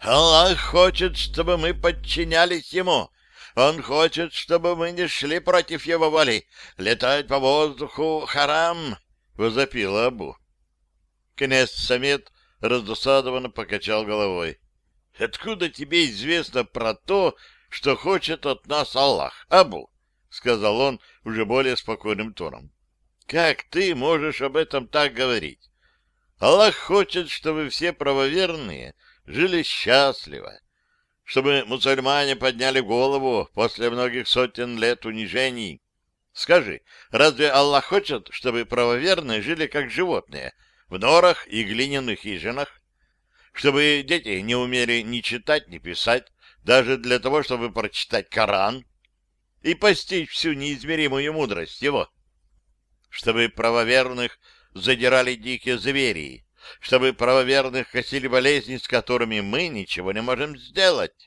Аллах хочет, чтобы мы подчинялись ему. Он хочет, чтобы мы не шли против его воли. Летать по воздуху — харам, — возопил Абу. Князь Самет раздосадованно покачал головой. — Откуда тебе известно про то, что хочет от нас Аллах, Абу? — сказал он уже более спокойным тоном. — Как ты можешь об этом так говорить? Аллах хочет, чтобы все правоверные жили счастливо, чтобы мусульмане подняли голову после многих сотен лет унижений. Скажи, разве Аллах хочет, чтобы правоверные жили как животные, в норах и глиняных хижинах? Чтобы дети не умели ни читать, ни писать, даже для того, чтобы прочитать Коран и постичь всю неизмеримую мудрость его? Чтобы правоверных задирали дикие звери, чтобы правоверных косили болезни, с которыми мы ничего не можем сделать?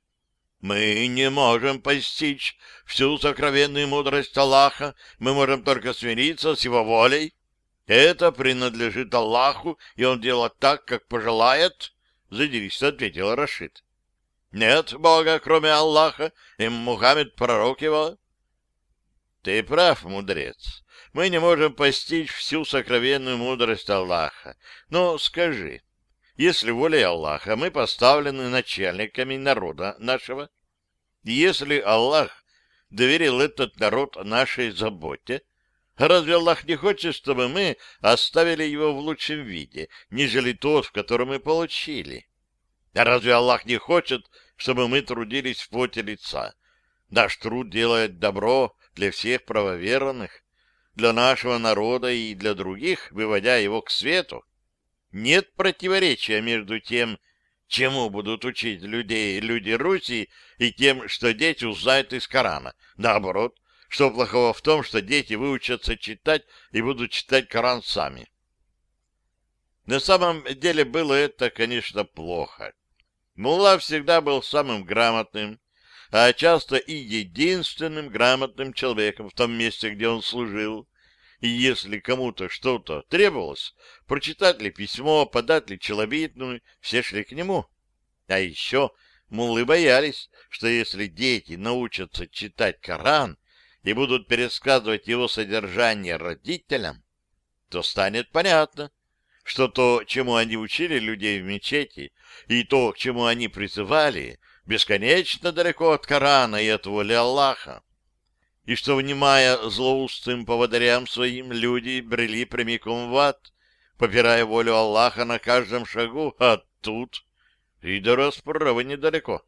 Мы не можем постичь всю сокровенную мудрость Аллаха, мы можем только смириться с его волей. Это принадлежит Аллаху, и он делает так, как пожелает, — задиристо ответил Рашид. Нет Бога, кроме Аллаха, и Мухаммед пророк его. Ты прав, мудрец. Мы не можем постичь всю сокровенную мудрость Аллаха. Но скажи, если волей Аллаха мы поставлены начальниками народа нашего, и если Аллах доверил этот народ нашей заботе, разве Аллах не хочет, чтобы мы оставили его в лучшем виде, нежели тот, в котором мы получили? А разве Аллах не хочет, чтобы мы трудились в поте лица? Наш труд делает добро для всех правоверных, для нашего народа и для других, выводя его к свету. Нет противоречия между тем, чему будут учить людей люди Руси, и тем, что дети узнают из Корана. Наоборот, что плохого в том, что дети выучатся читать и будут читать Коран сами? На самом деле было это, конечно, плохо. Мулла всегда был самым грамотным, а часто и единственным грамотным человеком в том месте, где он служил. И если кому-то что-то требовалось, прочитать ли письмо, подать ли челобитную, все шли к нему. А еще муллы боялись, что если дети научатся читать Коран и будут пересказывать его содержание родителям, то станет понятно, что то, чему они учили людей в мечети, и то, к чему они призывали, бесконечно далеко от Корана и от воли Аллаха, и что, внимая злоустым поводырям своим, люди брели прямиком в ад, попирая волю Аллаха на каждом шагу, а тут и до расправы недалеко.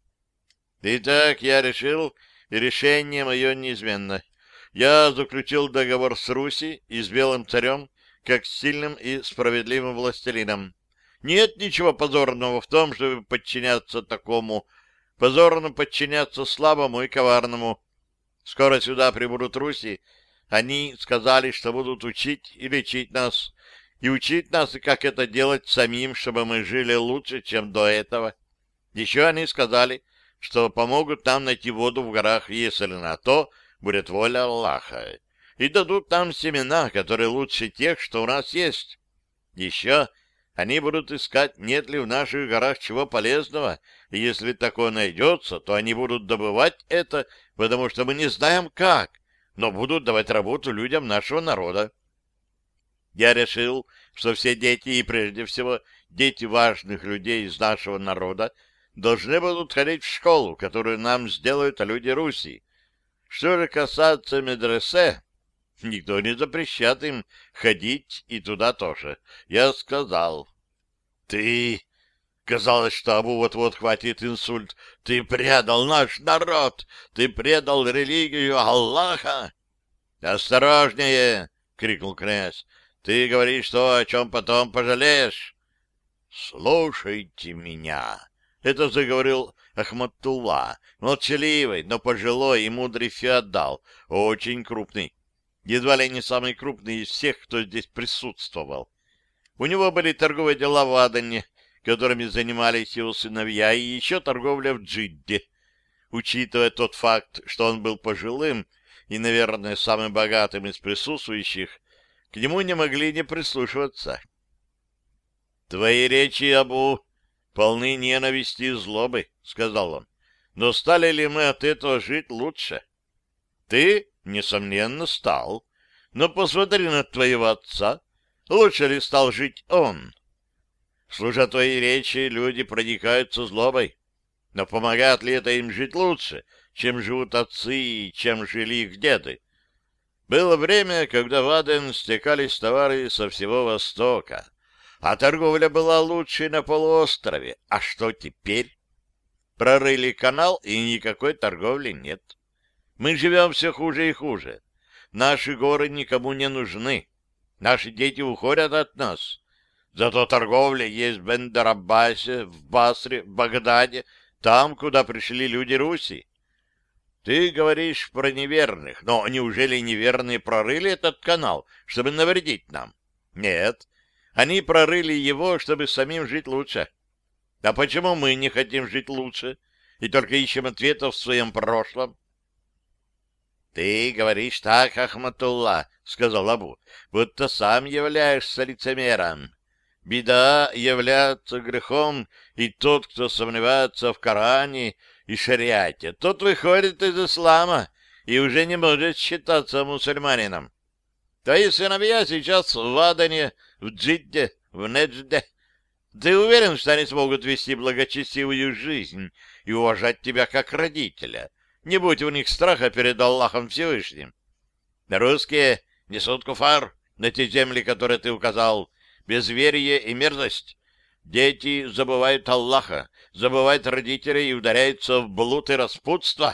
Итак, я решил, и решение мое неизменно. Я заключил договор с Руси и с Белым царем, как с сильным и справедливым властелином. Нет ничего позорного в том, чтобы подчиняться такому, позорно подчиняться слабому и коварному. Скоро сюда прибудут Руси. Они сказали, что будут учить и лечить нас, и учить нас, и как это делать самим, чтобы мы жили лучше, чем до этого. Еще они сказали, что помогут нам найти воду в горах, если на то будет воля Аллаха, и дадут нам семена, которые лучше тех, что у нас есть. Еще они будут искать, нет ли в наших горах чего полезного, и если такое найдется, то они будут добывать это, потому что мы не знаем как, но будут давать работу людям нашего народа. Я решил, что все дети, и прежде всего дети важных людей из нашего народа, должны будут ходить в школу, которую нам сделают люди Руси. Что же касается медресе, никто не запрещает им ходить и туда тоже. Я сказал: ты... Казалось, что Абу вот-вот хватит инсульт. Ты предал наш народ! Ты предал религию Аллаха! «Осторожнее!» — крикнул князь. «Ты говоришь то, о чем потом пожалеешь!» «Слушайте меня!» — это заговорил Ахматулла, молчаливый, но пожилой и мудрый феодал, очень крупный, едва ли не самый крупный из всех, кто здесь присутствовал. У него были торговые дела в Адане, которыми занимались его сыновья, и еще торговля в Джидде. Учитывая тот факт, что он был пожилым и, наверное, самым богатым из присутствующих, к нему не могли не прислушиваться. — Твои речи, Абу, полны ненависти и злобы, — сказал он. Но стали ли мы от этого жить лучше? Ты, несомненно, стал. Но посмотри на твоего отца. Лучше ли стал жить он? Слушая твои речи, люди проникаются злобой. Но помогает ли это им жить лучше, чем живут отцы и чем жили их деды? Было время, когда в Аден стекались товары со всего Востока, а торговля была лучшей на полуострове. А что теперь? Прорыли канал, и никакой торговли нет. Мы живем все хуже и хуже. Наши горы никому не нужны. Наши дети уходят от нас. Зато торговля есть в Бендер-Аббасе, в Басре, в Багдаде, там, куда пришли люди Руси. Ты говоришь про неверных, но неужели неверные прорыли этот канал, чтобы навредить нам? Нет, они прорыли его, чтобы самим жить лучше. А почему мы не хотим жить лучше и только ищем ответов в своем прошлом? — Ты говоришь так, Ахматулла, — сказал Абу, — будто сам являешься лицемером. Беда является грехом, и тот, кто сомневается в Коране и шариате, тот выходит из ислама и уже не может считаться мусульманином. Твои сыновья сейчас в Адане, в Джидде, в Неджде. Ты уверен, что они смогут вести благочестивую жизнь и уважать тебя как родителя? Не будь у них страха перед Аллахом Всевышним. Русские несут куфар на те земли, которые ты указал, безверие и мерзость. Дети забывают Аллаха, забывают родителей и ударяются в блуд и распутство.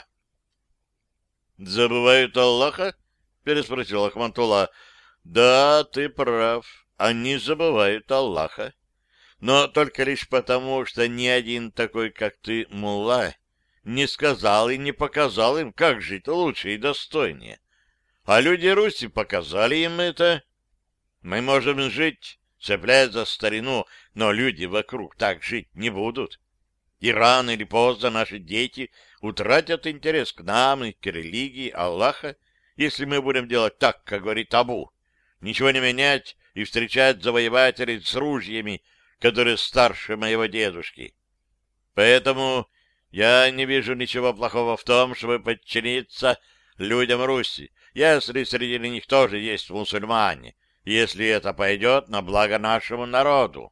— Забывают Аллаха? — переспросил Ахматулла. — Да, ты прав. Они забывают Аллаха. Но только лишь потому, что ни один такой, как ты, мулла, не сказал и не показал им, как жить лучше и достойнее. А люди Руси показали им это. Мы можем жить, цепляясь за старину, но люди вокруг так жить не будут. И рано или поздно наши дети утратят интерес к нам и к религии Аллаха, если мы будем делать так, как говорит Абу, ничего не менять и встречать завоевателей с ружьями, которые старше моего дедушки. Поэтому я не вижу ничего плохого в том, чтобы подчиниться людям Руси, если среди них тоже есть мусульмане, если это пойдет на благо нашему народу.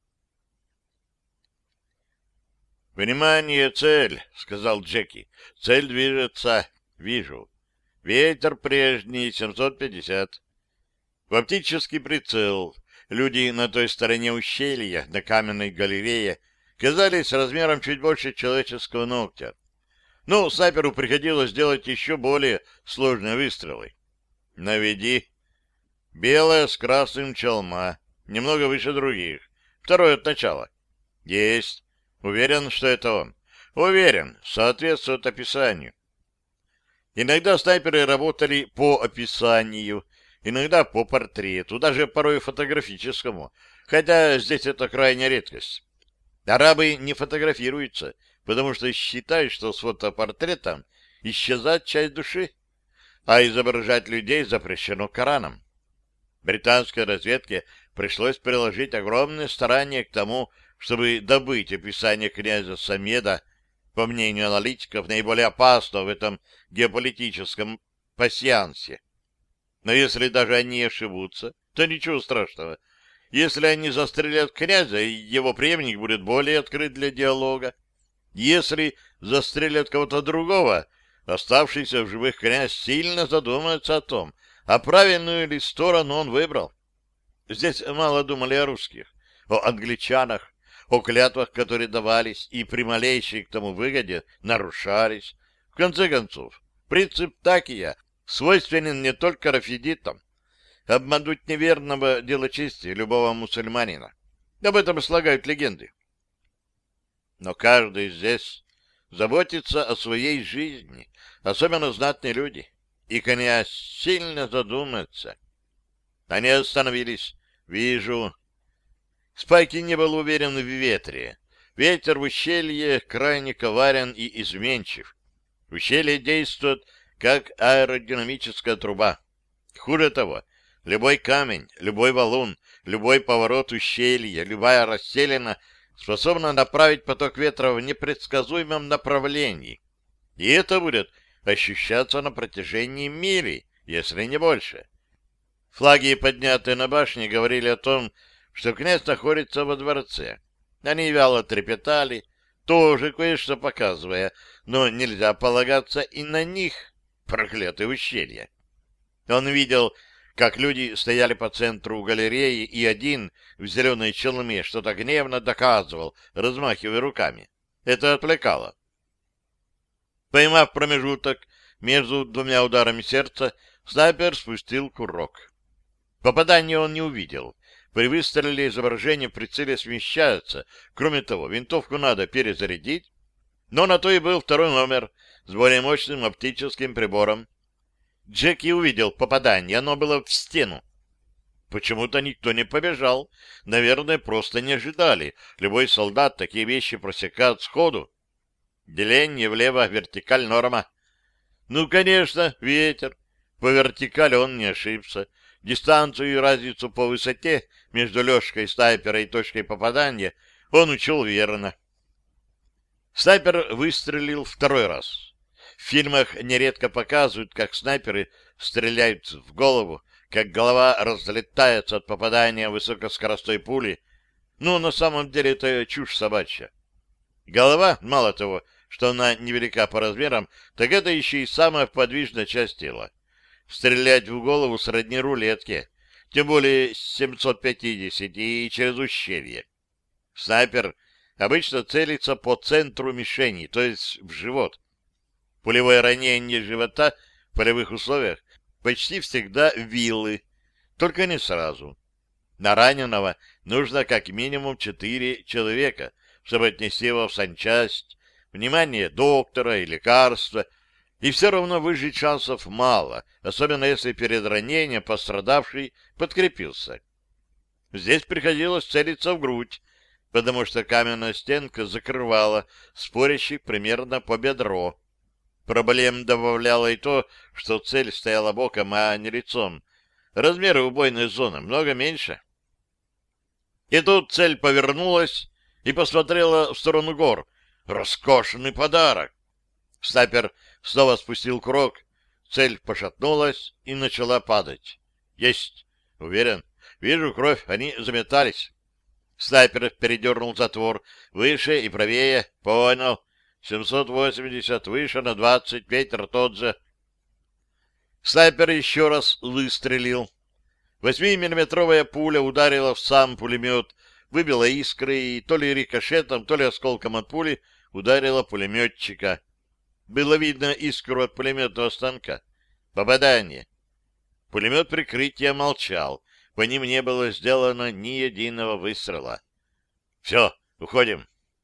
«Внимание, цель!» — сказал Джеки. «Цель движется. Вижу. Ветер прежний, 750. В оптический прицел. Люди на той стороне ущелья, на каменной галерее, казались размером чуть больше человеческого ногтя. Но снайперу приходилось делать еще более сложные выстрелы. Наведи. Белая с красным челма, немного выше других. Второй от начала. Есть. Уверен, что это он. Уверен, соответствует описанию. Иногда снайперы работали по описанию, иногда по портрету, даже порой фотографическому, хотя здесь это крайняя редкость. Арабы не фотографируются, потому что считают, что с фотопортретом исчезает часть души, а изображать людей запрещено Кораном. Британской разведке пришлось приложить огромные старания к тому, чтобы добыть описание князя Самеда, по мнению аналитиков, наиболее опасного в этом геополитическом пасьянсе. Но если даже они ошибутся, то ничего страшного. Если они застрелят князя, его преемник будет более открыт для диалога. Если застрелят кого-то другого, оставшийся в живых князь сильно задумается о том, а правильную ли сторону он выбрал. Здесь мало думали о русских, о англичанах, о клятвах, которые давались, и при малейшей к тому выгоде нарушались. В конце концов, принцип такия свойственен не только рафидитам. Обмануть неверного — дело чести любого мусульманина. Об этом слагают легенды. Но каждый здесь заботится о своей жизни, особенно знатные люди, и князь сильно задумается. Они остановились. Вижу. Спайки не был уверен в ветре. Ветер в ущелье крайне коварен и изменчив. Ущелье действует как аэродинамическая труба. Хуже того, любой камень, любой валун, любой поворот ущелья, любая расселена способна направить поток ветра в непредсказуемом направлении. И это будет ощущаться на протяжении мили, если не больше. Флаги, поднятые на башне, говорили о том, что князь находится во дворце. Они вяло трепетали, тоже кое-что показывая, но нельзя полагаться и на них, проклятые ущелья. Он видел, как люди стояли по центру галереи, и один в зеленой челме что-то гневно доказывал, размахивая руками. Это отвлекало. Поймав промежуток между двумя ударами сердца, снайпер спустил курок. Попадания он не увидел. При выстреле изображение в прицеле смещается. Кроме того, винтовку надо перезарядить. Но на то и был второй номер с более мощным оптическим прибором. Джеки увидел попадание, оно было в стену. Почему-то никто не побежал. Наверное, просто не ожидали. Любой солдат такие вещи просекает сходу. Деление влево, вертикаль норма. Ну, конечно, ветер. По вертикали он не ошибся. Дистанцию и разницу по высоте между лёжкой снайпера и точкой попадания он учел верно. Снайпер выстрелил второй раз. В фильмах нередко показывают, как снайперы стреляют в голову, как голова разлетается от попадания высокоскоростной пули. Но на самом деле это чушь собачья. Голова, мало того, что она невелика по размерам, так это еще и самая подвижная часть тела. Стрелять в голову сродни рулетке, тем более с 750 и через ущелье. Снайпер обычно целится по центру мишени, то есть в живот. Пулевое ранение живота в полевых условиях почти всегда виллы, только не сразу. На раненого нужно как минимум 4 человека, чтобы отнести его в санчасть, внимание доктора и лекарства, и все равно выжить шансов мало, особенно если перед ранением пострадавший подкрепился. Здесь приходилось целиться в грудь, потому что каменная стенка закрывала спорящих примерно по бедро. Проблем добавляло и то, что цель стояла боком, а не лицом. Размеры убойной зоны много меньше. И тут цель повернулась и посмотрела в сторону гор. Роскошный подарок! Снайпер снова спустил курок, цель пошатнулась и начала падать. Есть! Уверен. Вижу кровь, они заметались. Снайпер передернул затвор выше и правее. Понял. 780 выше на 20, ветер тот же. Снайпер еще раз выстрелил. 8-миллиметровая пуля ударила в сам пулемет, выбила искры и то ли рикошетом, то ли осколком от пули ударила пулеметчика. Было видно искру от пулеметного станка. Попадание. Пулемет прикрытия молчал. По ним не было сделано ни единого выстрела. Все, уходим.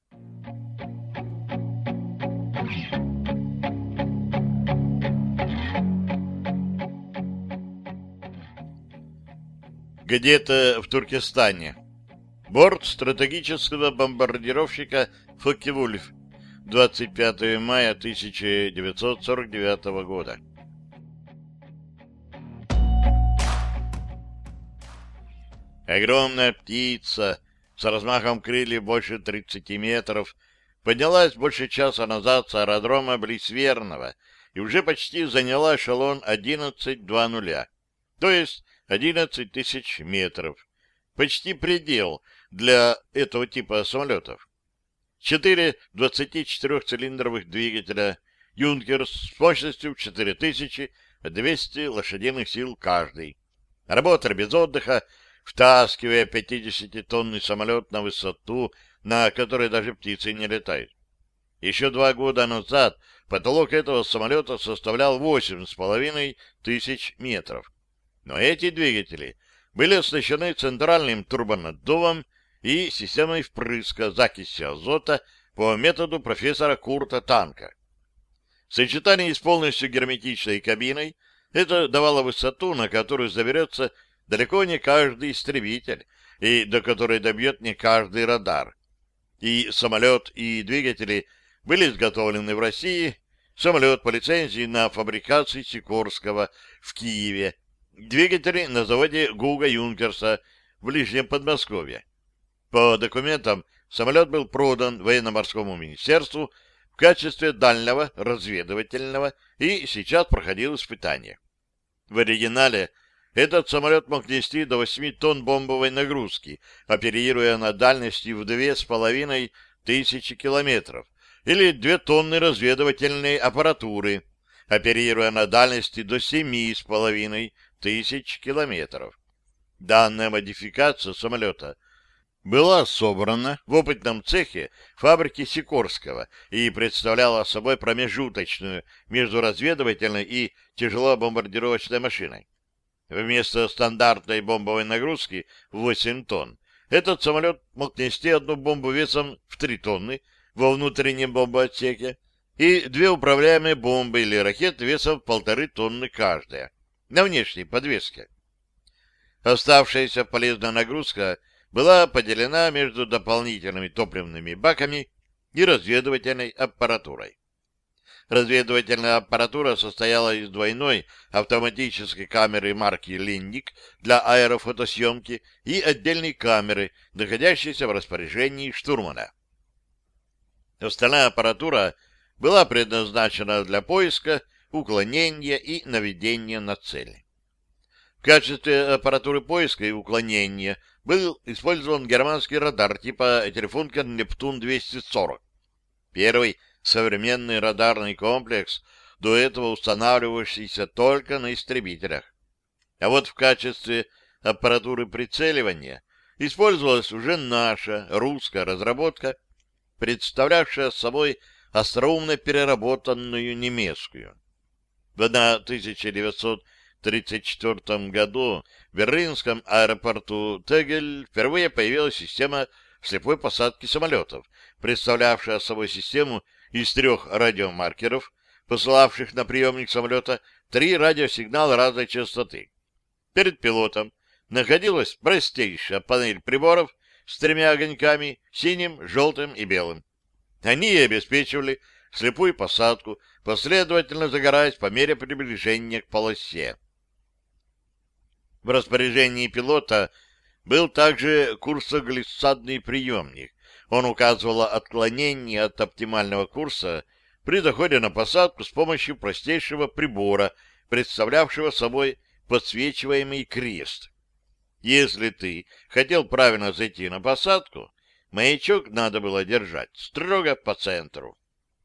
Где-то в Туркестане. Борт стратегического бомбардировщика «Фокке-Вульф», 25 мая 1949 года. Огромная птица с размахом крыльев больше 30 метров поднялась больше часа назад с аэродрома близ Верного и уже почти заняла эшелон 11.00, то есть 11 тысяч метров. Почти предел для этого типа самолетов. 4 24-цилиндровых двигателя «Юнкерс» с мощностью 4200 лошадиных сил каждый. Работали без отдыха, втаскивая 50-тонный самолет на высоту, на которой даже птицы не летают. Еще 2 года назад потолок этого самолета составлял 8,5 тысяч метров. Но эти двигатели были оснащены центральным турбонаддувом и системой впрыска закиси азота по методу профессора Курта Танка. В сочетании с полностью герметичной кабиной это давало высоту, на которую заберется далеко не каждый истребитель, и до которой добьет не каждый радар. И самолет, и двигатели были изготовлены в России, самолет по лицензии на фабрикации Сикорского в Киеве, двигатели на заводе Гуга Юнкерса в Ближнем Подмосковье. По документам самолет был продан военно-морскому министерству в качестве дальнего разведывательного и сейчас проходил испытания. В оригинале этот самолет мог нести до 8 тонн бомбовой нагрузки, оперируя на дальности в 2500 километров, или 2 тонны разведывательной аппаратуры, оперируя на дальности до 7500 километров. Данная модификация самолета была собрана в опытном цехе фабрики Сикорского и представляла собой промежуточную между разведывательной и тяжелобомбардировочной машиной. Вместо стандартной бомбовой нагрузки в 8 тонн этот самолет мог нести одну бомбу весом в 3 тонны во внутреннем бомбоотсеке и 2 управляемые бомбы или ракеты весом в 1,5 тонны каждая на внешней подвеске. Оставшаяся полезная нагрузка была поделена между дополнительными топливными баками и разведывательной аппаратурой. Разведывательная аппаратура состояла из двойной автоматической камеры марки «Линник» для аэрофотосъемки и отдельной камеры, находящейся в распоряжении штурмана. Остальная аппаратура была предназначена для поиска, уклонения и наведения на цели. В качестве аппаратуры поиска и уклонения был использован германский радар типа Телефункер Нептун-240. Первый современный радарный комплекс, до этого устанавливавшийся только на истребителях. А вот в качестве аппаратуры прицеливания использовалась уже наша русская разработка, представлявшая собой остроумно переработанную немецкую. В 1934 году в берлинском аэропорту Тегель впервые появилась система слепой посадки самолетов, представлявшая собой систему из 3 радиомаркеров, посылавших на приемник самолета 3 радиосигнала разной частоты. Перед пилотом находилась простейшая панель приборов с 3 огоньками — синим, желтым и белым. Они обеспечивали слепую посадку, последовательно загораясь по мере приближения к полосе. В распоряжении пилота был также курсоглиссадный приемник. Он указывал отклонение от оптимального курса при заходе на посадку с помощью простейшего прибора, представлявшего собой подсвечиваемый крест. Если ты хотел правильно зайти на посадку, маячок надо было держать строго по центру.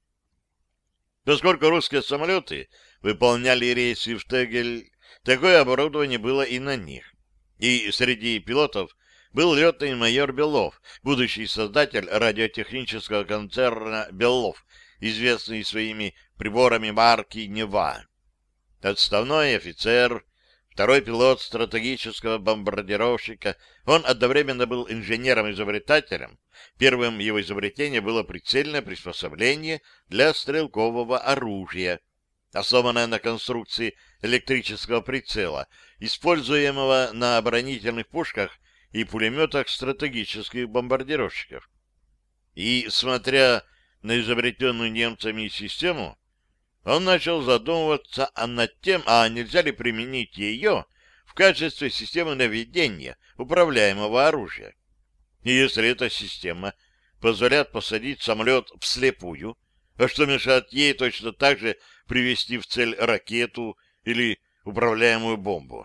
Поскольку русские самолеты выполняли рейсы в Тегель, такое оборудование было и на них. И среди пилотов был летный майор Белов, будущий создатель радиотехнического концерна «Белов», известный своими приборами марки «Нева». Отставной офицер, второй пилот стратегического бомбардировщика, он одновременно был инженером-изобретателем. Первым его изобретением было прицельное приспособление для стрелкового оружия, основанное на конструкции электрического прицела, используемого на оборонительных пушках и пулеметах стратегических бомбардировщиков. И, смотря на изобретенную немцами систему, он начал задумываться над тем, нельзя ли применить ее в качестве системы наведения управляемого оружия. И если эта система позволяет посадить самолет вслепую, а что мешает ей точно так же привести в цель ракету или управляемую бомбу?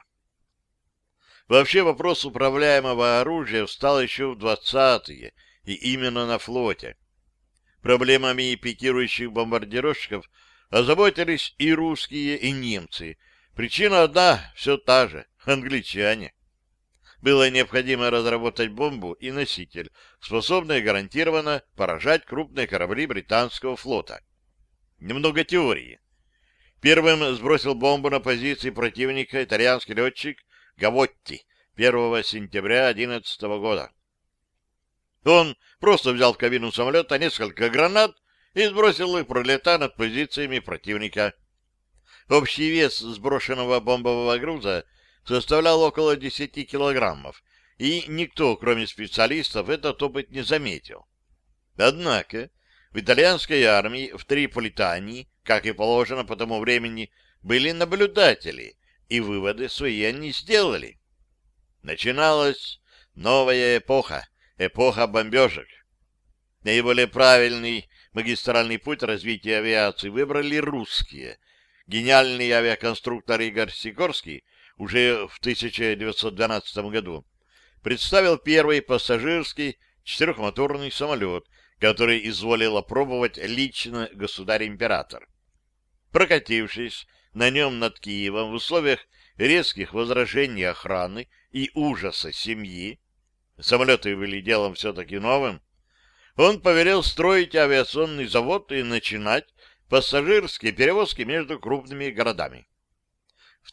Вообще вопрос управляемого оружия встал еще в 20-е, и именно на флоте. Проблемами пикирующих бомбардировщиков озаботились и русские, и немцы. Причина одна, все та же — англичане. Было необходимо разработать бомбу и носитель, способные гарантированно поражать крупные корабли британского флота. Немного теории. Первым сбросил бомбу на позиции противника итальянский летчик Гавотти 1 сентября 2011 года. Он просто взял в кабину самолета несколько гранат и сбросил их, пролетая над позициями противника. Общий вес сброшенного бомбового груза составлял около 10 килограммов, и никто, кроме специалистов, этот опыт не заметил. Однако в итальянской армии в Триполитании, как и положено по тому времени, были наблюдатели, и выводы свои они сделали. Начиналась новая эпоха, эпоха бомбежек. Наиболее правильный магистральный путь развития авиации выбрали русские. Гениальный авиаконструктор Игорь Сикорский уже в 1912 году представил первый пассажирский четырехмоторный самолет, который изволил опробовать лично государь-император. Прокатившись на нем над Киевом в условиях резких возражений охраны и ужаса семьи, самолеты были делом все-таки новым, он повелел строить авиационный завод и начинать пассажирские перевозки между крупными городами. В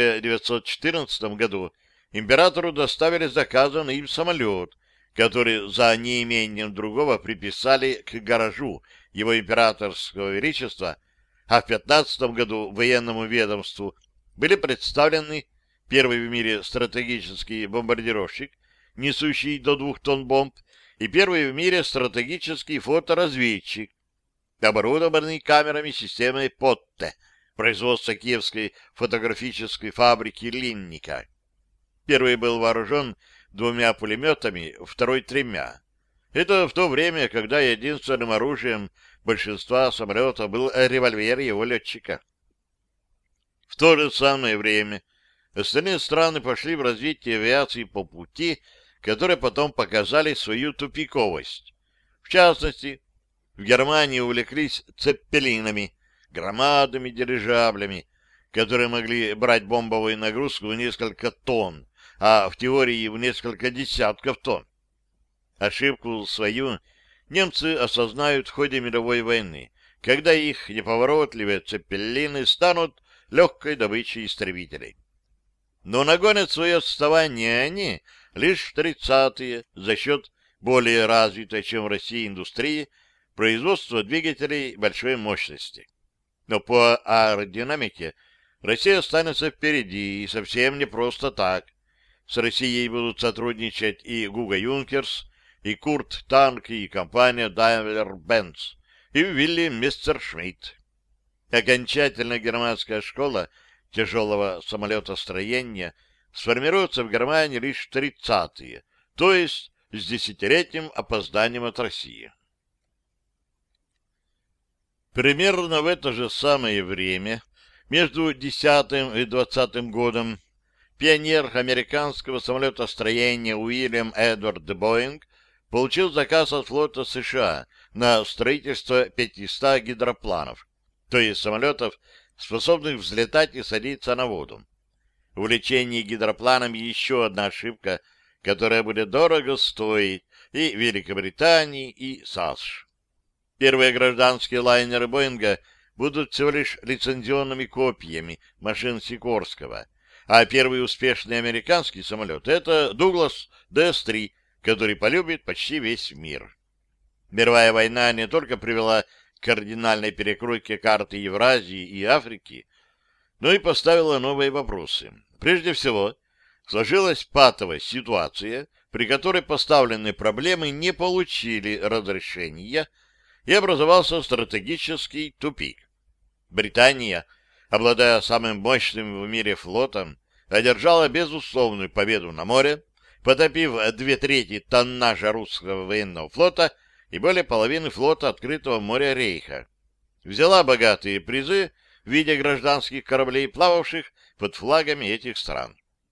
1914 году императору доставили заказанный им самолет, который за неимением другого приписали к гаражу его императорского величества, а в 15 году военному ведомству были представлены первый в мире стратегический бомбардировщик, несущий до 2 тонн бомб, и первый в мире стратегический фоторазведчик, оборудованный камерами системы Потте, производства Киевской фотографической фабрики Линника. Первый был вооружен 2 пулеметами, второй 3. Это в то время, когда единственным оружием большинства самолетов был револьвер его летчика. В то же самое время остальные страны пошли в развитие авиации по пути, которые потом показали свою тупиковость. В частности, в Германии увлеклись цеппелинами, громадными дирижаблями, которые могли брать бомбовую нагрузку в несколько тонн, а в теории в несколько десятков тонн. Ошибку свою немцы осознают в ходе мировой войны, когда их неповоротливые цеппелины станут легкой добычей истребителей. Но нагонят свое отставание они лишь в 30-е за счет более развитой, чем в России, индустрии производства двигателей большой мощности. Но по аэродинамике Россия останется впереди, и совсем не просто так. С Россией будут сотрудничать и Гуго Юнкерс, и Курт Танк, и компания Daimler-Benz, и Вилли Мессершмитт. Окончательно германская школа тяжелого самолетостроения сформируется в Германии лишь в 30-е, то есть с 10-летним опозданием от России. Примерно в это же самое время, между 10-м и 20-м годом, пионер американского самолетостроения Уильям Эдвард Боинг получил заказ от флота США на строительство 500 гидропланов, то есть самолетов, способных взлетать и садиться на воду. Увлечение гидропланами еще одна ошибка, которая будет дорого стоить и Великобритании, и САСШ. Первые гражданские лайнеры Боинга будут всего лишь лицензионными копиями машин Сикорского, а первый успешный американский самолет — это Douglas DS-3, который полюбит почти весь мир. Мировая война не только привела к кардинальной перекройке карты Евразии и Африки, но и поставила новые вопросы. Прежде всего, сложилась патовая ситуация, при которой поставленные проблемы не получили разрешения, и образовался стратегический тупик. Британия, обладая самым мощным в мире флотом, одержала безусловную победу на море, потопив 2/3 тоннажа русского военного флота и более половины флота открытого моря Рейха. Взяла богатые призы в виде гражданских кораблей, плававших под флагами этих стран.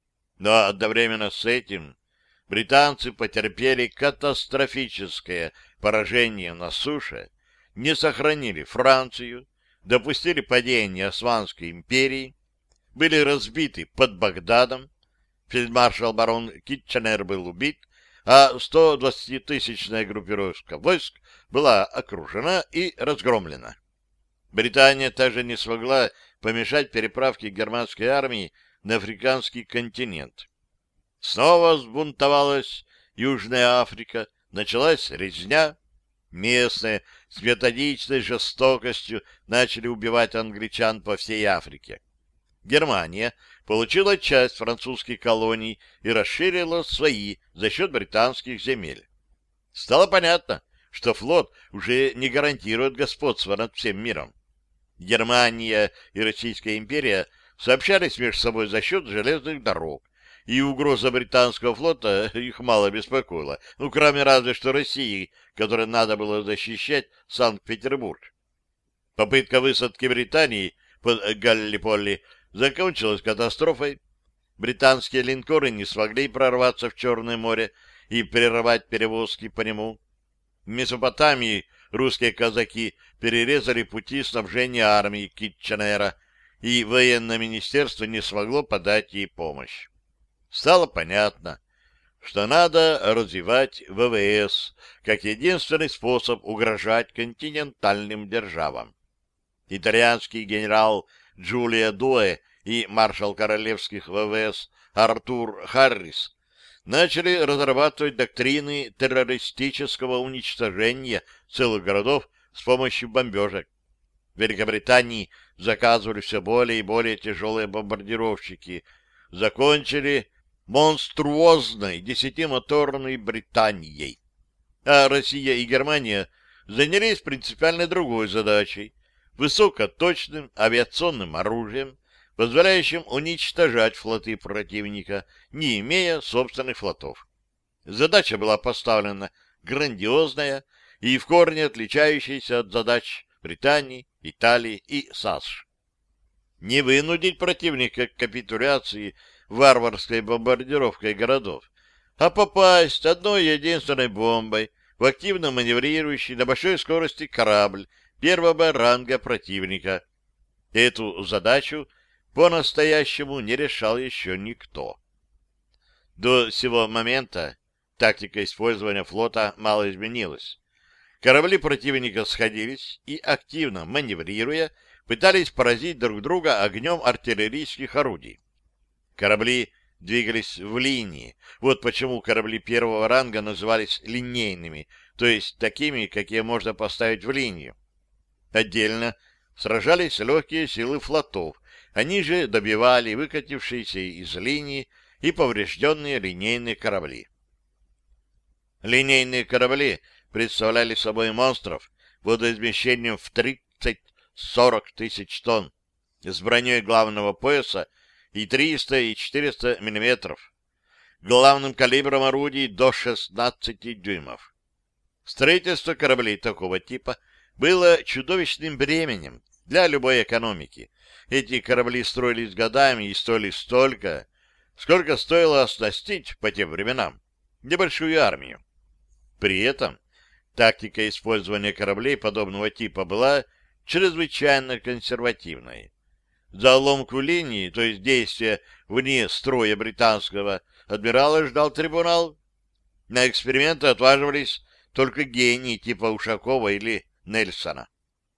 Но одновременно с этим британцы потерпели катастрофическое поражение на суше, не сохранили Францию, допустили падение Османской империи, были разбиты под Багдадом, фельдмаршал барон Китченер был убит, а 120-тысячная группировка войск была окружена и разгромлена. Британия также не смогла помешать переправке германской армии на африканский континент. Снова взбунтовалась Южная Африка, началась резня. Местные с методичной жестокостью начали убивать англичан по всей Африке. Германия получила часть французских колоний и расширила свои за счет британских земель. Стало понятно, что флот уже не гарантирует господство над всем миром. Германия и Российская империя сообщались между собой за счет железных дорог, и угроза британского флота их мало беспокоила, ну, кроме разве что России, которой надо было защищать Санкт-Петербург. Попытка высадки Британии под Галлиполи закончилась катастрофой. Британские линкоры не смогли прорваться в Черное море и прервать перевозки по нему. В Месопотамии русские казаки перерезали пути снабжения армии Китченера, и военное министерство не смогло подать ей помощь. Стало понятно, что надо развивать ВВС как единственный способ угрожать континентальным державам. Итальянский генерал Джулио Дуэ и маршал королевских ВВС Артур Харрис начали разрабатывать доктрины террористического уничтожения целых городов с помощью бомбежек. В Великобритании заказывали все более и более тяжелые бомбардировщики, закончили монструозной 10-моторной Британией. А Россия и Германия занялись принципиально другой задачей — высокоточным авиационным оружием, позволяющим уничтожать флоты противника, не имея собственных флотов. Задача была поставлена грандиозная и в корне отличающаяся от задач Британии, Италии и САСШ. Не вынудить противника к капитуляции варварской бомбардировкой городов, а попасть одной единственной бомбой в активно маневрирующий на большой скорости корабль первого ранга противника. Эту задачу по-настоящему не решал еще никто. До сего момента тактика использования флота мало изменилась. Корабли противника сходились и, активно маневрируя, пытались поразить друг друга огнем артиллерийских орудий. Корабли двигались в линии. Вот почему корабли первого ранга назывались линейными, то есть такими, какие можно поставить в линию. Отдельно сражались легкие силы флотов, они же добивали выкатившиеся из линии и поврежденные линейные корабли. Линейные корабли представляли собой монстров водоизмещением в 30-40 тысяч тонн, с броней главного пояса и 300 и 400 мм, главным калибром орудий до 16 дюймов. Строительство кораблей такого типа было чудовищным бременем для любой экономики. Эти корабли строились годами и стоили столько, сколько стоило оснастить по тем временам небольшую армию. При этом тактика использования кораблей подобного типа была чрезвычайно консервативной. За ломку линии, то есть действия вне строя британского адмирала, ждал трибунал. На эксперименты отваживались только гении типа Ушакова или Нельсона.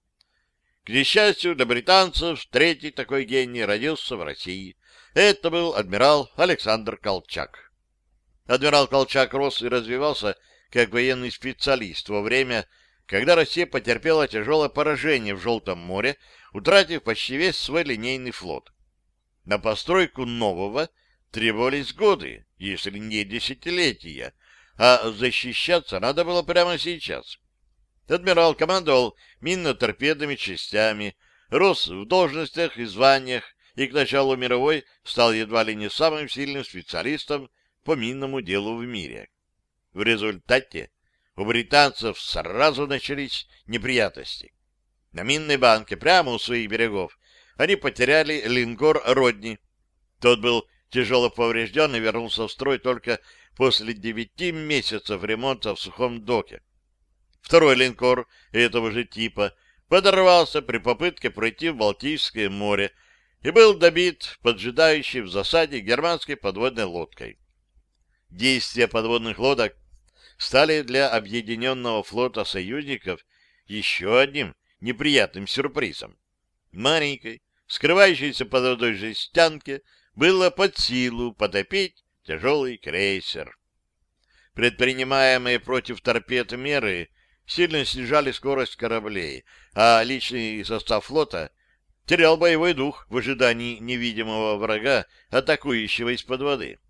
К несчастью для британцев, третий такой гений родился в России. Это был адмирал Александр Колчак. Адмирал Колчак рос и развивался как военный специалист во время, когда Россия потерпела тяжелое поражение в Желтом море, утратив почти весь свой линейный флот. На постройку нового требовались годы, если не десятилетия, а защищаться надо было прямо сейчас. Адмирал командовал минно-торпедными частями, рос в должностях и званиях и к началу мировой стал едва ли не самым сильным специалистом по минному делу в мире. В результате у британцев сразу начались неприятности. На минной банке, прямо у своих берегов, они потеряли линкор «Родни». Тот был тяжело поврежден и вернулся в строй только после 9 месяцев ремонта в сухом доке. Второй линкор этого же типа подорвался при попытке пройти в Балтийское море и был добит поджидающей в засаде германской подводной лодкой. Действия подводных лодок стали для объединенного флота союзников еще одним неприятным сюрпризом. Маленькой, скрывающейся под водой жестянке, было под силу потопить тяжелый крейсер. Предпринимаемые против торпед меры сильно снижали скорость кораблей, а личный состав флота терял боевой дух в ожидании невидимого врага, атакующего из-под воды.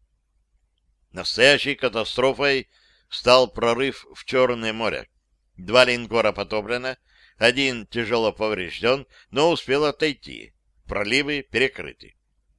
Настоящей катастрофой стал прорыв в Черное море. 2 линкора потоплено, 1 тяжело поврежден, но успел отойти. Проливы перекрыты.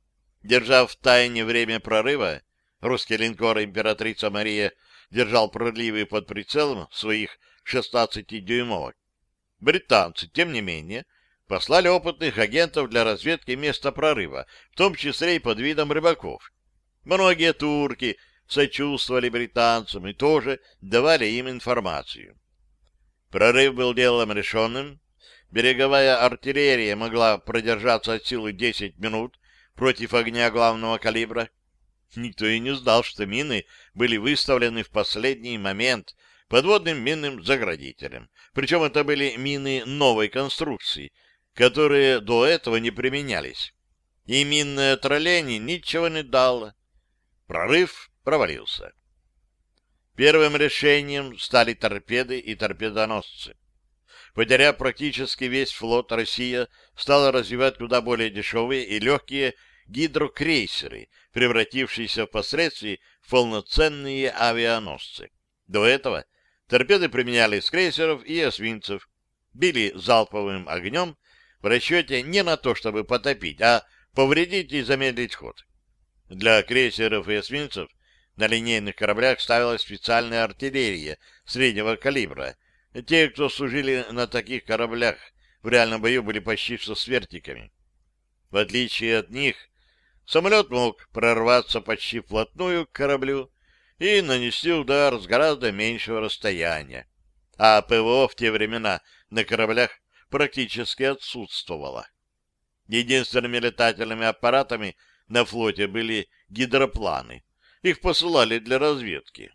Держав в тайне время прорыва, русский линкор «Императрица Мария» держал проливы под прицелом своих 16-дюймовок. Британцы, тем не менее, послали опытных агентов для разведки места прорыва, в том числе и под видом рыбаков. Многие турки сочувствовали британцам и тоже давали им информацию. Прорыв был делом решенным. Береговая артиллерия могла продержаться от силы 10 минут против огня главного калибра. Никто и не знал, что мины были выставлены в последний момент подводным минным заградителем. Причем это были мины новой конструкции, которые до этого не применялись. И минное тролление ничего не дало. Прорыв провалился. Первым решением стали торпеды и торпедоносцы. Потеряв практически весь флот, Россия стала развивать куда более дешевые и легкие гидрокрейсеры, превратившиеся впоследствии в полноценные авианосцы. До этого торпеды применяли с крейсеров и эсминцев, били залповым огнем в расчете не на то, чтобы потопить, а повредить и замедлить ход. Для крейсеров и эсминцев на линейных кораблях ставилась специальная артиллерия среднего калибра. Те, кто служили на таких кораблях, в реальном бою были почти что с вертиками. В отличие от них, самолет мог прорваться почти вплотную к кораблю и нанести удар с гораздо меньшего расстояния. А ПВО в те времена на кораблях практически отсутствовало. Единственными летательными аппаратами на флоте были гидропланы. Их посылали для разведки.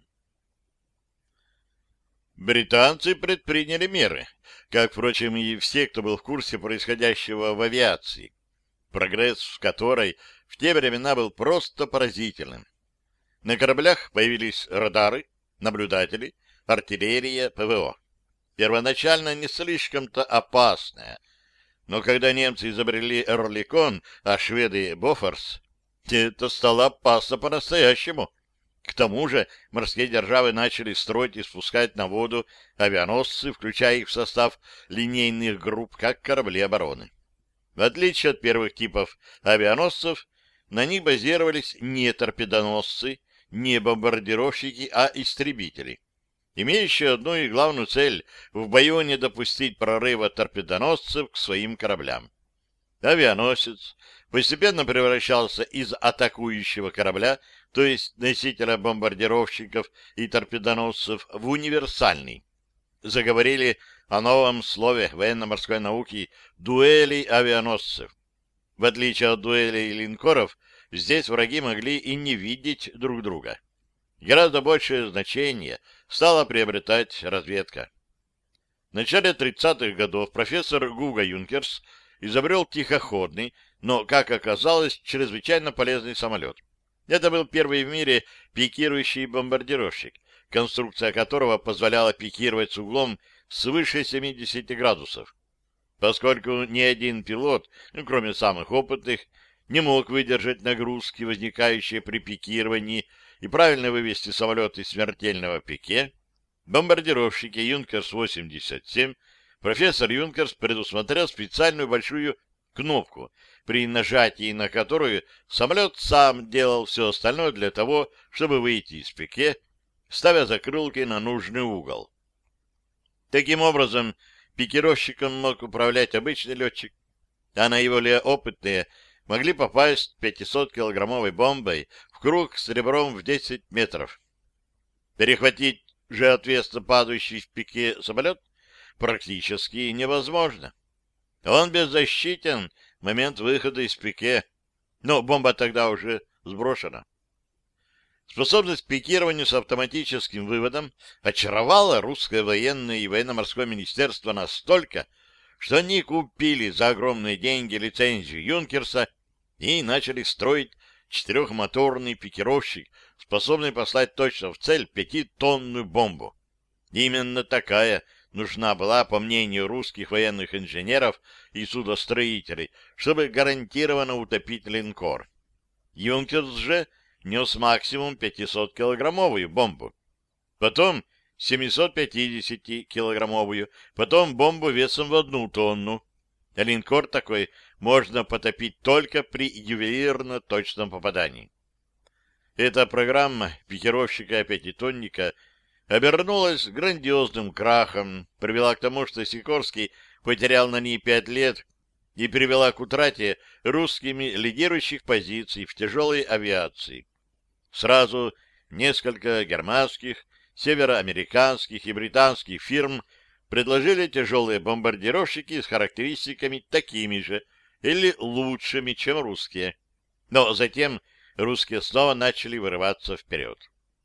Британцы предприняли меры, как, впрочем, и все, кто был в курсе происходящего в авиации, прогресс в которой в те времена был просто поразительным. На кораблях появились радары, наблюдатели, артиллерия, ПВО. Первоначально не слишком-то опасная, но когда немцы изобрели Эрликон, а шведы — Бофорс, это стало опасно по-настоящему. К тому же морские державы начали строить и спускать на воду авианосцы, включая их в состав линейных групп, как корабли обороны. В отличие от первых типов авианосцев, на них базировались не торпедоносцы, не бомбардировщики, а истребители, имеющие одну и главную цель — в бою не допустить прорыва торпедоносцев к своим кораблям. Авианосец постепенно превращался из атакующего корабля, то есть носителя бомбардировщиков и торпедоносцев, в универсальный. Заговорили о новом слове военно-морской науки «дуэли авианосцев». В отличие от дуэлей линкоров, здесь враги могли и не видеть друг друга. Гораздо большее значение стала приобретать разведка. В начале 30-х годов профессор Гуго Юнкерс изобрел тихоходный, но, как оказалось, чрезвычайно полезный самолет. Это был первый в мире пикирующий бомбардировщик, конструкция которого позволяла пикировать с углом свыше 70 градусов. Поскольку ни один пилот, кроме самых опытных, не мог выдержать нагрузки, возникающие при пикировании, и правильно вывести самолет из смертельного пике, бомбардировщики Юнкерс-87 профессор Юнкерс предусмотрел специальную большую кнопку, при нажатии на которую самолет сам делал все остальное для того, чтобы выйти из пике, ставя закрылки на нужный угол. Таким образом, пикировщиком мог управлять обычный летчик, а наиболее опытные могли попасть 500-килограммовой бомбой в круг с ребром в 10 метров. Перехватить же ответственно падающий в пике самолет практически невозможно. Он беззащитен в момент выхода из пике, но бомба тогда уже сброшена. Способность к пикированию с автоматическим выводом очаровала русское военное и военно-морское министерство настолько, что они купили за огромные деньги лицензию Юнкерса и начали строить четырехмоторный пикировщик, способный послать точно в цель 5-тонную бомбу. Именно такая нужна была, по мнению русских военных инженеров и судостроителей, чтобы гарантированно утопить линкор. Юнкерс же нес максимум 500-килограммовую бомбу, потом 750-килограммовую, потом бомбу весом в 1 тонну. Линкор такой можно потопить только при ювелирно точном попадании. Эта программа пикировщика-пятитонника обернулась грандиозным крахом, привела к тому, что Сикорский потерял на ней 5 лет и привела к утрате русскими лидирующих позиций в тяжелой авиации. Сразу несколько германских, североамериканских и британских фирм предложили тяжелые бомбардировщики с характеристиками такими же или лучшими, чем русские. Но затем русские снова начали вырываться вперед.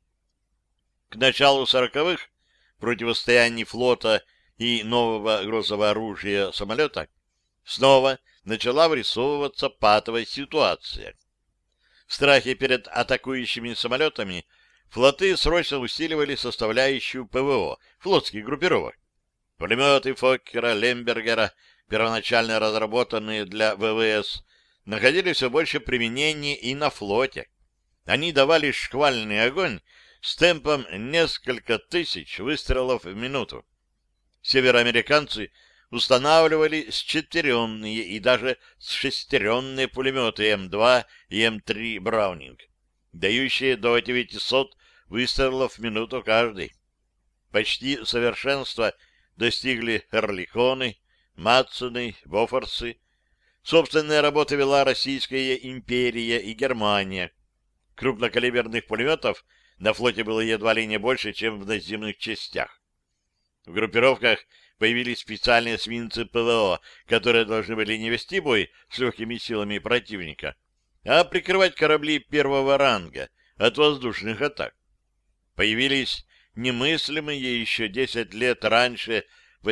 К началу 40-х противостояние флота и нового грозового оружия самолета снова начала вырисовываться патовая ситуация. В страхе перед атакующими самолетами флоты срочно усиливали составляющую ПВО флотских группировок. Пулеметы Фоккера, Лембергера, первоначально разработанные для ВВС, находили все больше применения и на флоте. Они давали шквальный огонь с темпом несколько тысяч выстрелов в минуту. Североамериканцы устанавливали счетверенные и даже шестеренные пулеметы М2 и М3 «Браунинг», дающие до 900 выстрелов в минуту каждый. Почти совершенства достигли Эрликоны, Матсоны, Бофорсы. Собственные работы вела Российская империя и Германия. Крупнокалиберных пулеметов на флоте было едва ли не больше, чем в наземных частях. В группировках появились специальные эсминцы ПВО, которые должны были не вести бой с легкими силами противника, а прикрывать корабли первого ранга от воздушных атак. Появились немыслимые еще 10 лет раньше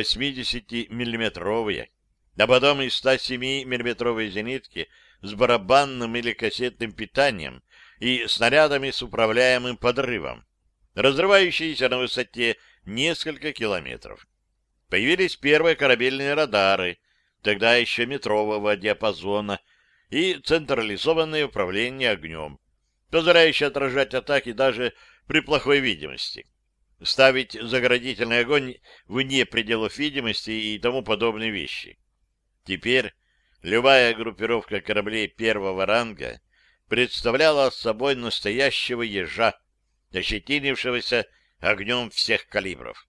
80-миллиметровые, а потом и 107-миллиметровые зенитки с барабанным или кассетным питанием и снарядами с управляемым подрывом, разрывающиеся на высоте несколько километров. Появились первые корабельные радары, тогда еще метрового диапазона, и централизованное управление огнем, позволяющее отражать атаки даже при плохой видимости, ставить заградительный огонь вне пределов видимости и тому подобные вещи. Теперь любая группировка кораблей первого ранга представляла собой настоящего ежа, ощетинившегося огнем всех калибров.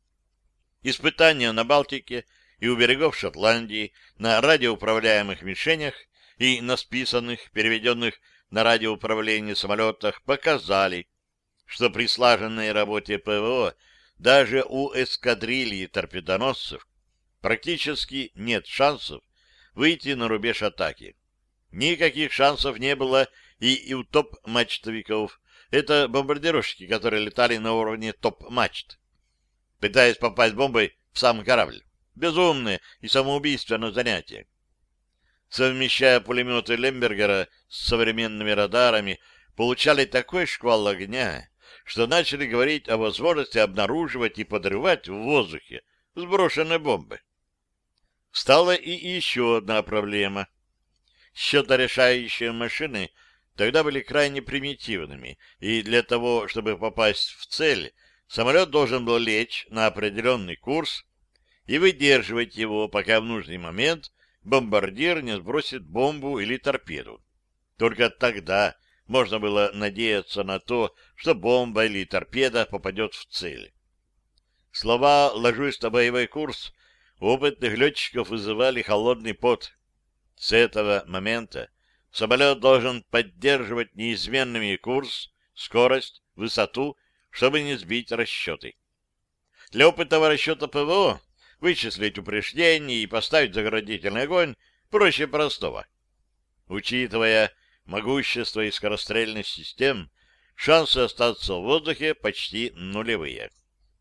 Испытания на Балтике и у берегов Шотландии на радиоуправляемых мишенях и на списанных, переведенных на радиоуправление самолетах показали, что при слаженной работе ПВО даже у эскадрильи торпедоносцев практически нет шансов выйти на рубеж атаки. Никаких шансов не было и у топ-мачтовиков. Это бомбардировщики, которые летали на уровне топ-мачт, пытаясь попасть бомбой в сам корабль. Безумное и самоубийственное занятие. Совмещая пулеметы Лембергера с современными радарами, получали такой шквал огня, что начали говорить о возможности обнаруживать и подрывать в воздухе сброшенные бомбы. Стала и еще одна проблема. Счеторешающие машины тогда были крайне примитивными, и для того, чтобы попасть в цель, самолет должен был лечь на определенный курс и выдерживать его, пока в нужный момент бомбардир не сбросит бомбу или торпеду. Только тогда можно было надеяться на то, что бомба или торпеда попадет в цель. Слова «ложусь на боевой курс» у опытных летчиков вызывали холодный пот. С этого момента самолет должен поддерживать неизменными курс, скорость, высоту, чтобы не сбить расчеты. Для опытного расчета ПВО вычислить упреждение и поставить заградительный огонь проще простого. Учитывая могущество и скорострельность систем, шансы остаться в воздухе почти нулевые.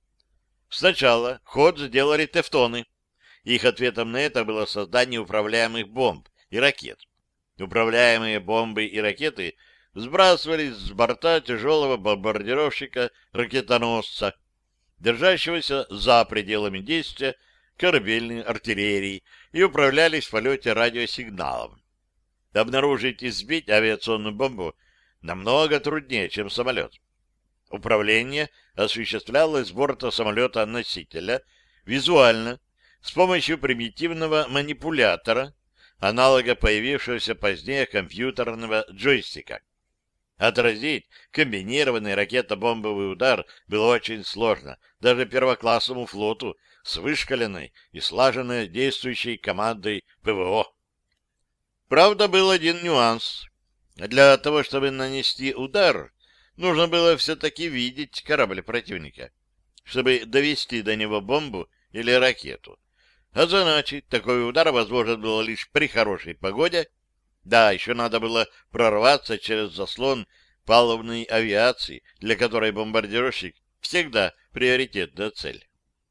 Сначала ход сделали тефтоны. Их ответом на это было создание управляемых бомб и ракет. Управляемые бомбы и ракеты сбрасывались с борта тяжелого бомбардировщика-ракетоносца, держащегося за пределами действия корабельной артиллерии, и управлялись в полете радиосигналом. Обнаружить и сбить авиационную бомбу намного труднее, чем самолет. Управление осуществлялось с борта самолета-носителя визуально, с помощью примитивного манипулятора, аналога появившегося позднее компьютерного джойстика. Отразить комбинированный ракето-бомбовый удар было очень сложно, даже первоклассному флоту с вышкаленной и слаженно действующей командой ПВО. Правда, был один нюанс. Для того, чтобы нанести удар, нужно было все-таки видеть корабль противника, чтобы довести до него бомбу или ракету. А значит, такой удар возможен был лишь при хорошей погоде. Да, еще надо было прорваться через заслон палубной авиации, для которой бомбардировщик всегда приоритетная цель.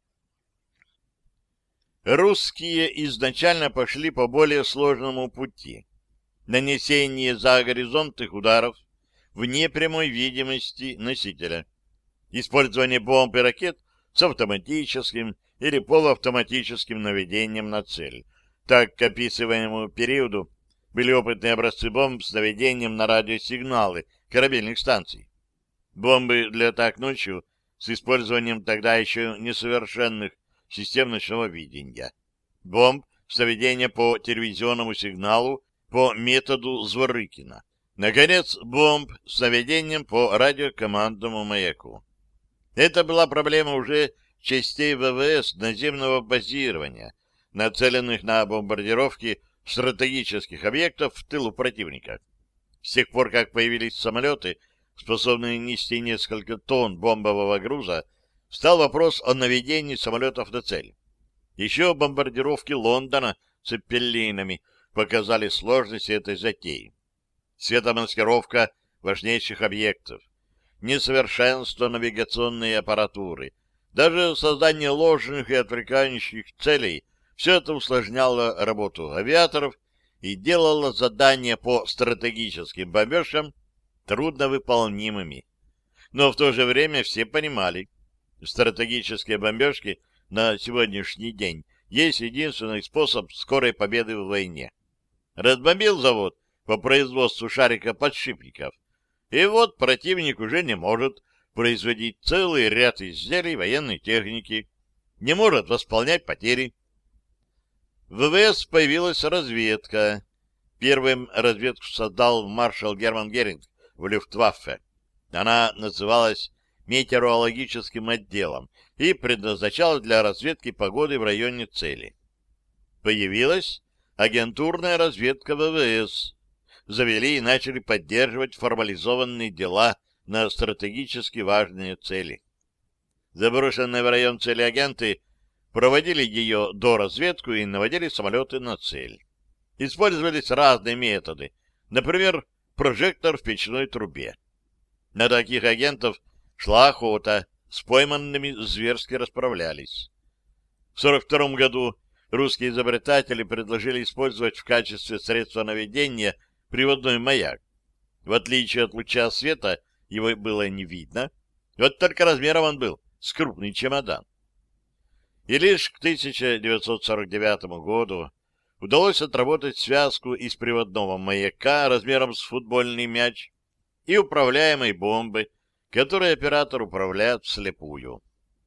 Русские изначально пошли по более сложному пути. Нанесение за горизонт их ударов вне прямой видимости носителя. Использование бомб и ракет с автоматическим или полуавтоматическим наведением на цель. Так, к описываемому периоду были опытные образцы бомб с наведением на радиосигналы корабельных станций. Бомбы для атак ночью с использованием тогда еще несовершенных систем ночного видения. Бомб с наведением по телевизионному сигналу по методу Зворыкина. Наконец, бомб с наведением по радиокомандному маяку. Это была проблема уже частей ВВС наземного базирования, нацеленных на бомбардировки стратегических объектов в тылу противника. С тех пор, как появились самолеты, способные нести несколько тонн бомбового груза, встал вопрос о наведении самолетов на цель. Еще бомбардировки Лондона цеппелинами показали сложности этой затеи. Светомаскировка важнейших объектов, несовершенство навигационной аппаратуры, даже создание ложных и отвлекающих целей — все это усложняло работу авиаторов и делало задания по стратегическим бомбежкам трудновыполнимыми. Но в то же время все понимали, стратегические бомбежки на сегодняшний день есть единственный способ скорой победы в войне. Разбомбил завод по производству шариков-подшипников, и вот противник уже не может производить целый ряд изделий военной техники, не может восполнять потери. В ВВС появилась разведка. Первым разведку создал маршал Герман Геринг в Люфтваффе. Она называлась метеорологическим отделом и предназначалась для разведки погоды в районе цели. Появилась агентурная разведка ВВС. Завели и начали поддерживать формализованные дела на стратегически важные цели. Заброшенные в район цели агенты проводили ее доразведку и наводили самолеты на цель. Использовались разные методы, например, прожектор в печной трубе. На таких агентов шла охота, с пойманными зверски расправлялись. В 1942 году русские изобретатели предложили использовать в качестве средства наведения приводной маяк. В отличие от луча света, его было не видно, вот только размером он был с крупный чемодан. И лишь к 1949 году удалось отработать связку из приводного маяка размером с футбольный мяч и управляемой бомбы, которой оператор управляет вслепую.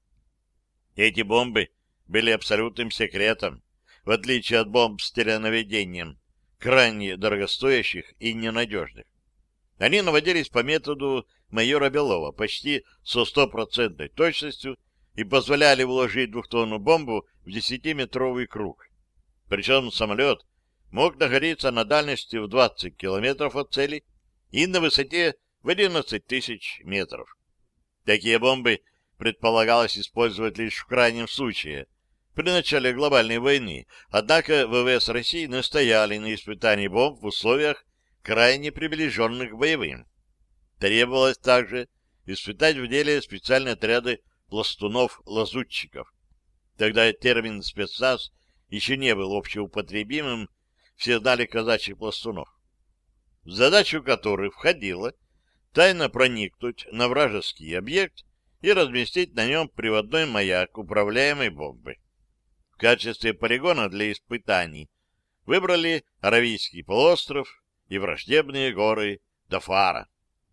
Эти бомбы были абсолютным секретом, в отличие от бомб с теленаведением, крайне дорогостоящих и ненадежных. Они наводились по методу майора Белова почти со 100% точностью и позволяли вложить 2-тонную бомбу в 10-метровый круг. Причем самолет мог находиться на дальности в 20 километров от цели и на высоте в 11 тысяч метров. Такие бомбы предполагалось использовать лишь в крайнем случае, при начале глобальной войны, однако ВВС России настояли на испытании бомб в условиях, крайне приближенных к боевым. Требовалось также испытать в деле специальные отряды пластунов-лазутчиков. Тогда термин «спецназ» еще не был общеупотребимым, все знали казачьих пластунов, в задачу которых входило тайно проникнуть на вражеский объект и разместить на нем приводной маяк управляемой бомбы. В качестве полигона для испытаний выбрали Аравийский полуостров и враждебные горы Дафара.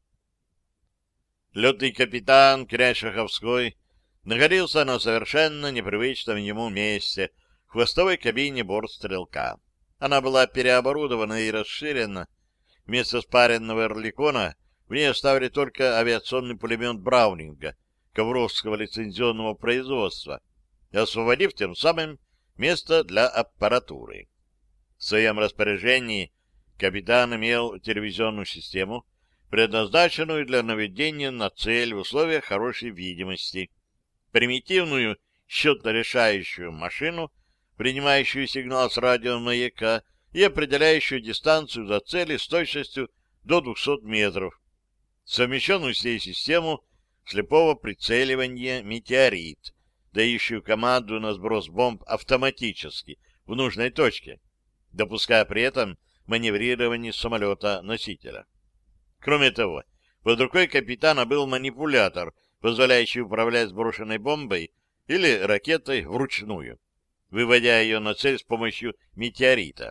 Летный капитан князь Шаховской находился на совершенно непривычном ему месте в хвостовой кабине бортстрелка. Она была переоборудована и расширена. Вместо спаренного «Орликона» в ней оставили только авиационный пулемет Браунинга ковровского лицензионного производства, освободив тем самым место для аппаратуры. В своем распоряжении капитан имел телевизионную систему, предназначенную для наведения на цель в условиях хорошей видимости, примитивную счетно-решающую машину, принимающую сигнал с радиомаяка и определяющую дистанцию до цели с точностью до 200 метров, совмещенную с ней систему слепого прицеливания «Метеорит», дающую команду на сброс бомб автоматически в нужной точке, допуская при этом маневрирование самолета-носителя. Кроме того, под рукой капитана был манипулятор, позволяющий управлять сброшенной бомбой или ракетой вручную, выводя ее на цель с помощью метеорита.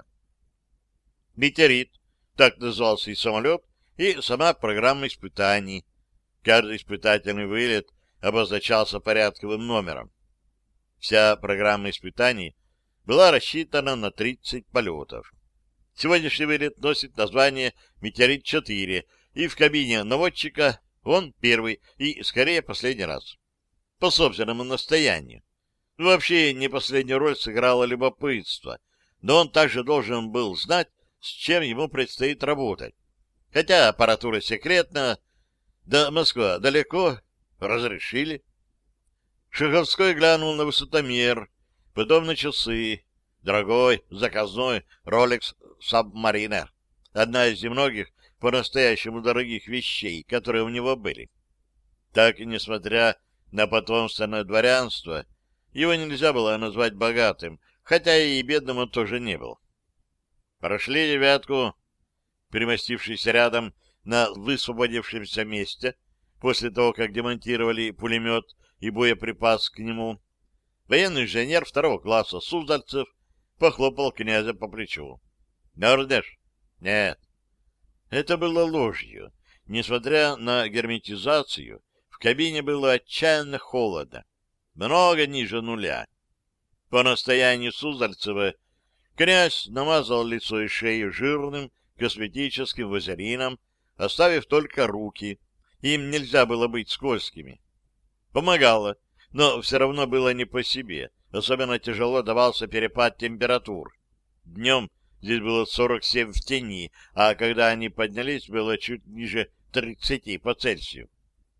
«Метеорит» — так назывался и самолет, и сама программа испытаний. Каждый испытательный вылет обозначался порядковым номером. Вся программа испытаний была рассчитана на 30 полетов. Сегодняшний вылет носит название «Метеорит-4», и в кабине наводчика он первый и, скорее, последний раз. По собственному настоянию. Вообще, не последнюю роль сыграло любопытство, но он также должен был знать, с чем ему предстоит работать. Хотя аппаратура секретна, да Москва далеко, разрешили. Шаховской глянул на высотомер, потом на часы. Дорогой, заказной Rolex Submariner. Одна из немногих по-настоящему дорогих вещей, которые у него были. Так и несмотря на потомственное дворянство, его нельзя было назвать богатым, хотя и бедным он тоже не был. Прошли девятку, примостившись рядом на высвободившемся месте, после того, как демонтировали пулемет и боеприпас к нему, военный инженер второго класса Суздальцев похлопал князя по плечу. — Мерзнешь? — Нет. Это было ложью. Несмотря на герметизацию, в кабине было отчаянно холодно, много ниже нуля. По настоянию Суздальцева князь намазал лицо и шею жирным косметическим вазелином, оставив только руки. Им нельзя было быть скользкими. Помогало, но все равно было не по себе. Особенно тяжело давался перепад температур. Днем здесь было 47 в тени, а когда они поднялись, было чуть ниже 30 по Цельсию.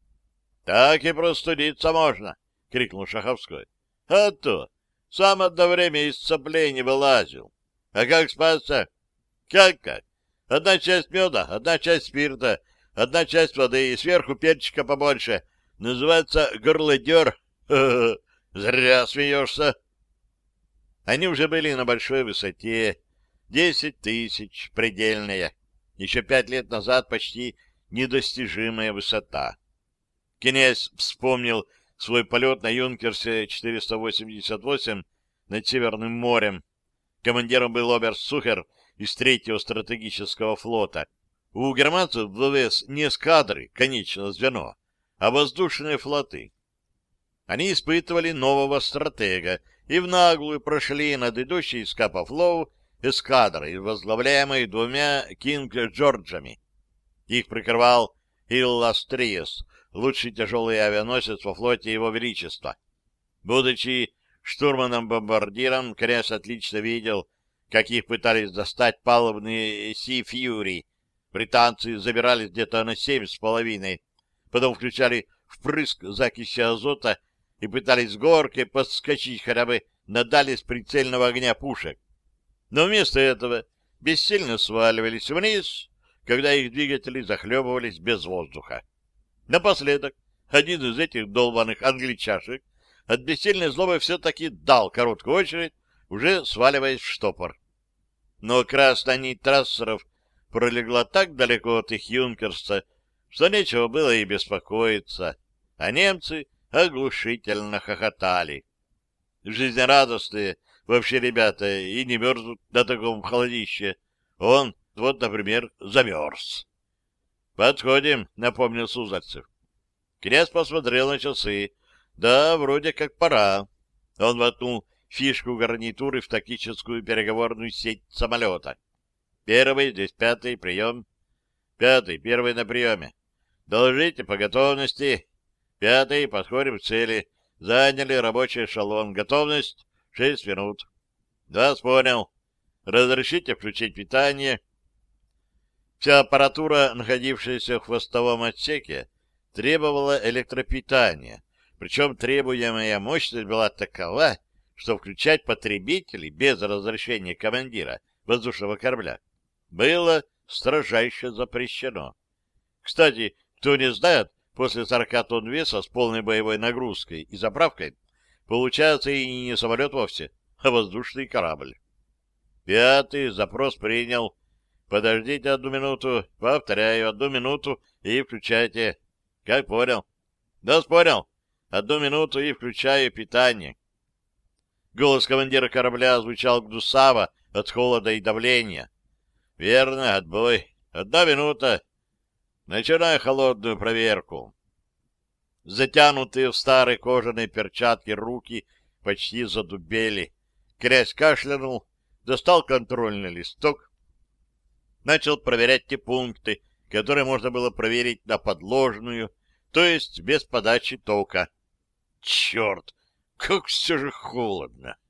— Так и простудиться можно! — крикнул Шаховской. — А то! Сам одно время из соплей не вылазил. А как спасся? — Как? Одна часть меда, одна часть спирта, одна часть воды и сверху перчика побольше. Называется горлодер. Зря смеешься. Они уже были на большой высоте. 10 тысяч, предельная. Еще 5 лет назад почти недостижимая высота. Князь вспомнил свой полет на Юнкерсе 488 над Северным морем. Командиром был оберст Сухер из 3-го стратегического флота. У германцев в ВВС не эскадры, конечное звено, а воздушные флоты. Они испытывали нового стратега и в наглую прошли над идущей из Капа Флоу эскадрой, возглавляемой 2 Кинг-Джорджами. Их прикрывал Илластриес, лучший тяжелый авианосец во флоте Его Величества. Будучи штурманом-бомбардиром, князь отлично видел, как их пытались достать палубные Си Фьюри. Британцы забирались где-то на 7,5, потом включали впрыск закиси азота и пытались с горки подскочить хотя бы на дальность прицельного огня пушек. Но вместо этого бессильно сваливались вниз, когда их двигатели захлебывались без воздуха. Напоследок, один из этих долбаных англичашек от бессильной злобы все-таки дал короткую очередь, уже сваливаясь в штопор. Но красная нить трассеров пролегла так далеко от их юнкерса, что нечего было и беспокоиться, а немцы оглушительно хохотали. Жизнерадостные вообще ребята и не мерзнут на таком холодище. Он, вот, например, замерз. «Подходим», — напомнил Суздальцев. Князь посмотрел на часы. «Да, вроде как пора». Он воткнул фишку гарнитуры в тактическую переговорную сеть самолета. Первый, здесь пятый, прием. Пятый, первый на приеме. Доложите по готовности. Пятый, подходим к цели. Заняли рабочий эшелон. Готовность 6 минут. Да, понял. Разрешите включить питание. Вся аппаратура, находившаяся в хвостовом отсеке, требовала электропитания. Причем требуемая мощность была такова, что включать потребителей без разрешения командира воздушного корабля было строжайше запрещено. Кстати, кто не знает, после 40 тонн веса с полной боевой нагрузкой и заправкой получается и не самолет вовсе, а воздушный корабль. Пятый, запрос принял. Подождите 1 минуту, повторяю, 1 минуту и включайте. Как понял? Да, понял. 1 минуту и включаю питание. Голос командира корабля звучал гнусаво от холода и давления. Верно, отбой. 1 минута. Начинай холодную проверку. Затянутые в старые кожаные перчатки руки почти задубели. Князь кашлянул, достал контрольный листок, начал проверять те пункты, которые можно было проверить на подложную, то есть без подачи тока. Черт, как все же холодно!